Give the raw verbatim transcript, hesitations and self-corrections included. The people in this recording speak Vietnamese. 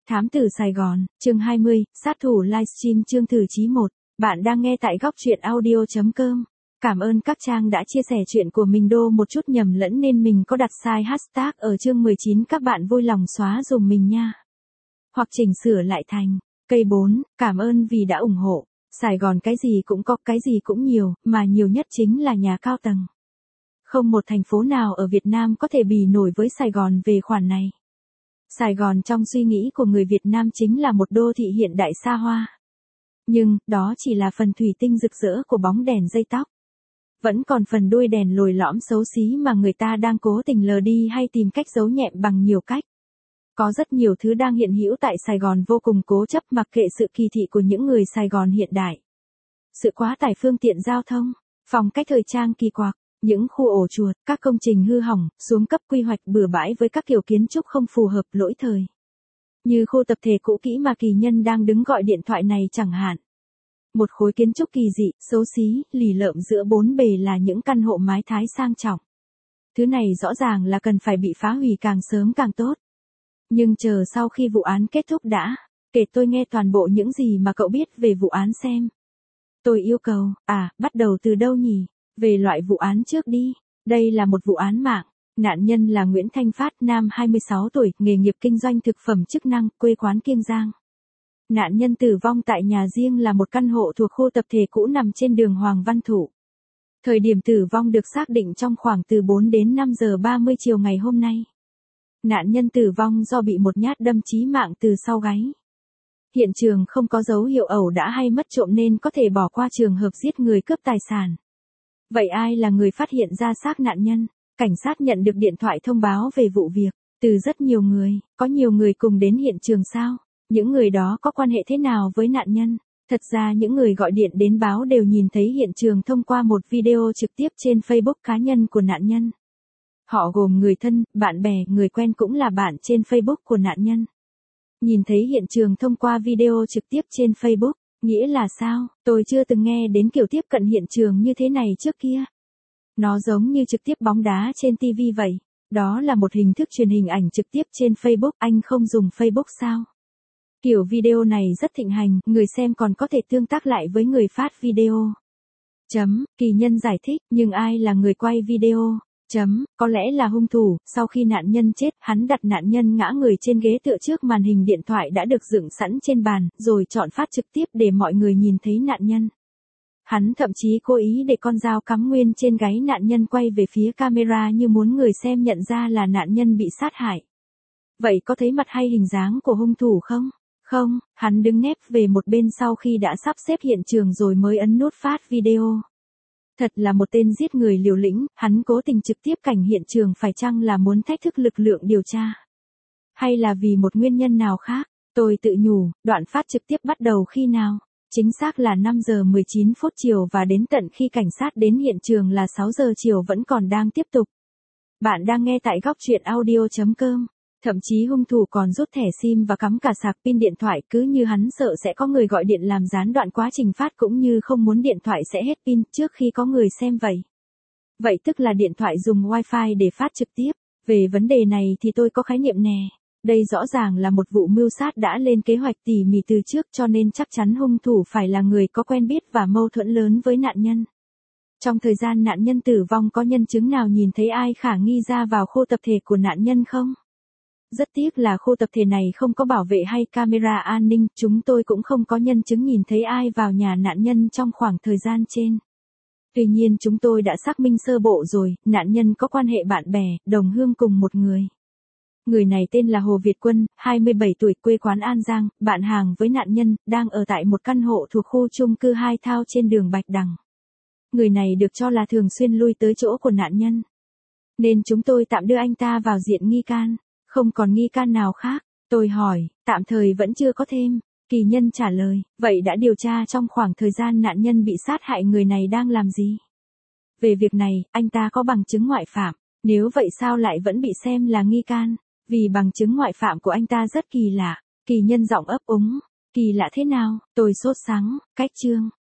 Thám tử Sài Gòn, chương hai mươi, sát thủ livestream chương thử chí một. Bạn đang nghe tại góc truyện audio chấm com. Cảm ơn các trang đã chia sẻ chuyện của mình đô một chút nhầm lẫn nên mình có đặt sai hashtag ở chương mười chín, các bạn vui lòng xóa dùm mình nha. Hoặc chỉnh sửa lại thành, cây bốn, cảm ơn vì đã ủng hộ. Sài Gòn cái gì cũng có, cái gì cũng nhiều, mà nhiều nhất chính là nhà cao tầng. Không một thành phố nào ở Việt Nam có thể bì nổi với Sài Gòn về khoản này. Sài Gòn trong suy nghĩ của người Việt Nam chính là một đô thị hiện đại xa hoa. Nhưng, đó chỉ là phần thủy tinh rực rỡ của bóng đèn dây tóc. Vẫn còn phần đuôi đèn lồi lõm xấu xí mà người ta đang cố tình lờ đi hay tìm cách giấu nhẹm bằng nhiều cách. Có rất nhiều thứ đang hiện hữu tại Sài Gòn vô cùng cố chấp mặc kệ sự kỳ thị của những người Sài Gòn hiện đại. Sự quá tải phương tiện giao thông, phong cách thời trang kỳ quặc, những khu ổ chuột, các công trình hư hỏng, xuống cấp quy hoạch bừa bãi với các kiểu kiến trúc không phù hợp lỗi thời. Như khu tập thể cũ kỹ mà Kỳ Nhân đang đứng gọi điện thoại này chẳng hạn. Một khối kiến trúc kỳ dị, xấu xí, lì lợm giữa bốn bề là những căn hộ mái thái sang trọng. Thứ này rõ ràng là cần phải bị phá hủy càng sớm càng tốt. Nhưng chờ sau khi vụ án kết thúc đã, kể tôi nghe toàn bộ những gì mà cậu biết về vụ án xem. Tôi yêu cầu, à, bắt đầu từ đâu nhỉ? Về loại vụ án trước đi. Đây là một vụ án mạng. Nạn nhân là Nguyễn Thanh Phát, nam hai mươi sáu tuổi, nghề nghiệp kinh doanh thực phẩm chức năng, quê quán Kiên Giang. Nạn nhân tử vong tại nhà riêng là một căn hộ thuộc khu tập thể cũ nằm trên đường Hoàng Văn Thụ. Thời điểm tử vong được xác định trong khoảng từ bốn đến năm giờ ba mươi chiều ngày hôm nay. Nạn nhân tử vong do bị một nhát đâm chí mạng từ sau gáy. Hiện trường không có dấu hiệu ẩu đả hay mất trộm nên có thể bỏ qua trường hợp giết người cướp tài sản. Vậy ai là người phát hiện ra xác nạn nhân? Cảnh sát nhận được điện thoại thông báo về vụ việc, từ rất nhiều người, có nhiều người cùng đến hiện trường sao? Những người đó có quan hệ thế nào với nạn nhân? Thật ra những người gọi điện đến báo đều nhìn thấy hiện trường thông qua một video trực tiếp trên Facebook cá nhân của nạn nhân. Họ gồm người thân, bạn bè, người quen cũng là bạn trên Facebook của nạn nhân. Nhìn thấy hiện trường thông qua video trực tiếp trên Facebook. Nghĩa là sao? Tôi chưa từng nghe đến kiểu tiếp cận hiện trường như thế này trước kia. Nó giống như trực tiếp bóng đá trên ti vi vậy. Đó là một hình thức truyền hình ảnh trực tiếp trên Facebook. Anh không dùng Facebook sao? Kiểu video này rất thịnh hành, người xem còn có thể tương tác lại với người phát video. Chấm, Kỳ Nhân giải thích, nhưng ai là người quay video? Chấm, có lẽ là hung thủ. Sau khi nạn nhân chết, hắn đặt nạn nhân ngã người trên ghế tựa trước màn hình điện thoại đã được dựng sẵn trên bàn, rồi chọn phát trực tiếp để mọi người nhìn thấy nạn nhân. Hắn thậm chí cố ý để con dao cắm nguyên trên gáy nạn nhân quay về phía camera như muốn người xem nhận ra là nạn nhân bị sát hại. Vậy có thấy mặt hay hình dáng của hung thủ không? Không, hắn đứng nép về một bên sau khi đã sắp xếp hiện trường rồi mới ấn nút phát video. Thật là một tên giết người liều lĩnh, hắn cố tình trực tiếp cảnh hiện trường phải chăng là muốn thách thức lực lượng điều tra? Hay là vì một nguyên nhân nào khác? Tôi tự nhủ, đoạn phát trực tiếp bắt đầu khi nào? Chính xác là năm giờ mười chín phút chiều và đến tận khi cảnh sát đến hiện trường là sáu giờ chiều vẫn còn đang tiếp tục. Bạn đang nghe tại góc truyện audio chấm com. Thậm chí hung thủ còn rút thẻ sim và cắm cả sạc pin điện thoại cứ như hắn sợ sẽ có người gọi điện làm gián đoạn quá trình phát cũng như không muốn điện thoại sẽ hết pin trước khi có người xem vậy. Vậy tức là điện thoại dùng wifi để phát trực tiếp. Về vấn đề này thì tôi có khái niệm nè. Đây rõ ràng là một vụ mưu sát đã lên kế hoạch tỉ mỉ từ trước cho nên chắc chắn hung thủ phải là người có quen biết và mâu thuẫn lớn với nạn nhân. Trong thời gian nạn nhân tử vong có nhân chứng nào nhìn thấy ai khả nghi ra vào khu tập thể của nạn nhân không? Rất tiếc là khu tập thể này không có bảo vệ hay camera an ninh, chúng tôi cũng không có nhân chứng nhìn thấy ai vào nhà nạn nhân trong khoảng thời gian trên. Tuy nhiên chúng tôi đã xác minh sơ bộ rồi, nạn nhân có quan hệ bạn bè, đồng hương cùng một người. Người này tên là Hồ Việt Quân, hai mươi bảy tuổi, quê quán An Giang, bạn hàng với nạn nhân, đang ở tại một căn hộ thuộc khu chung cư hai thao trên đường Bạch Đằng. Người này được cho là thường xuyên lui tới chỗ của nạn nhân. Nên chúng tôi tạm đưa anh ta vào diện nghi can. Không còn nghi can nào khác. Tôi hỏi, tạm thời vẫn chưa có thêm. Kỳ Nhân trả lời, vậy đã điều tra trong khoảng thời gian nạn nhân bị sát hại người này đang làm gì? Về việc này, anh ta có bằng chứng ngoại phạm. Nếu vậy sao lại vẫn bị xem là nghi can? Vì bằng chứng ngoại phạm của anh ta rất kỳ lạ. Kỳ Nhân giọng ấp úng. Kỳ lạ thế nào? Tôi sốt sắng, cách chương.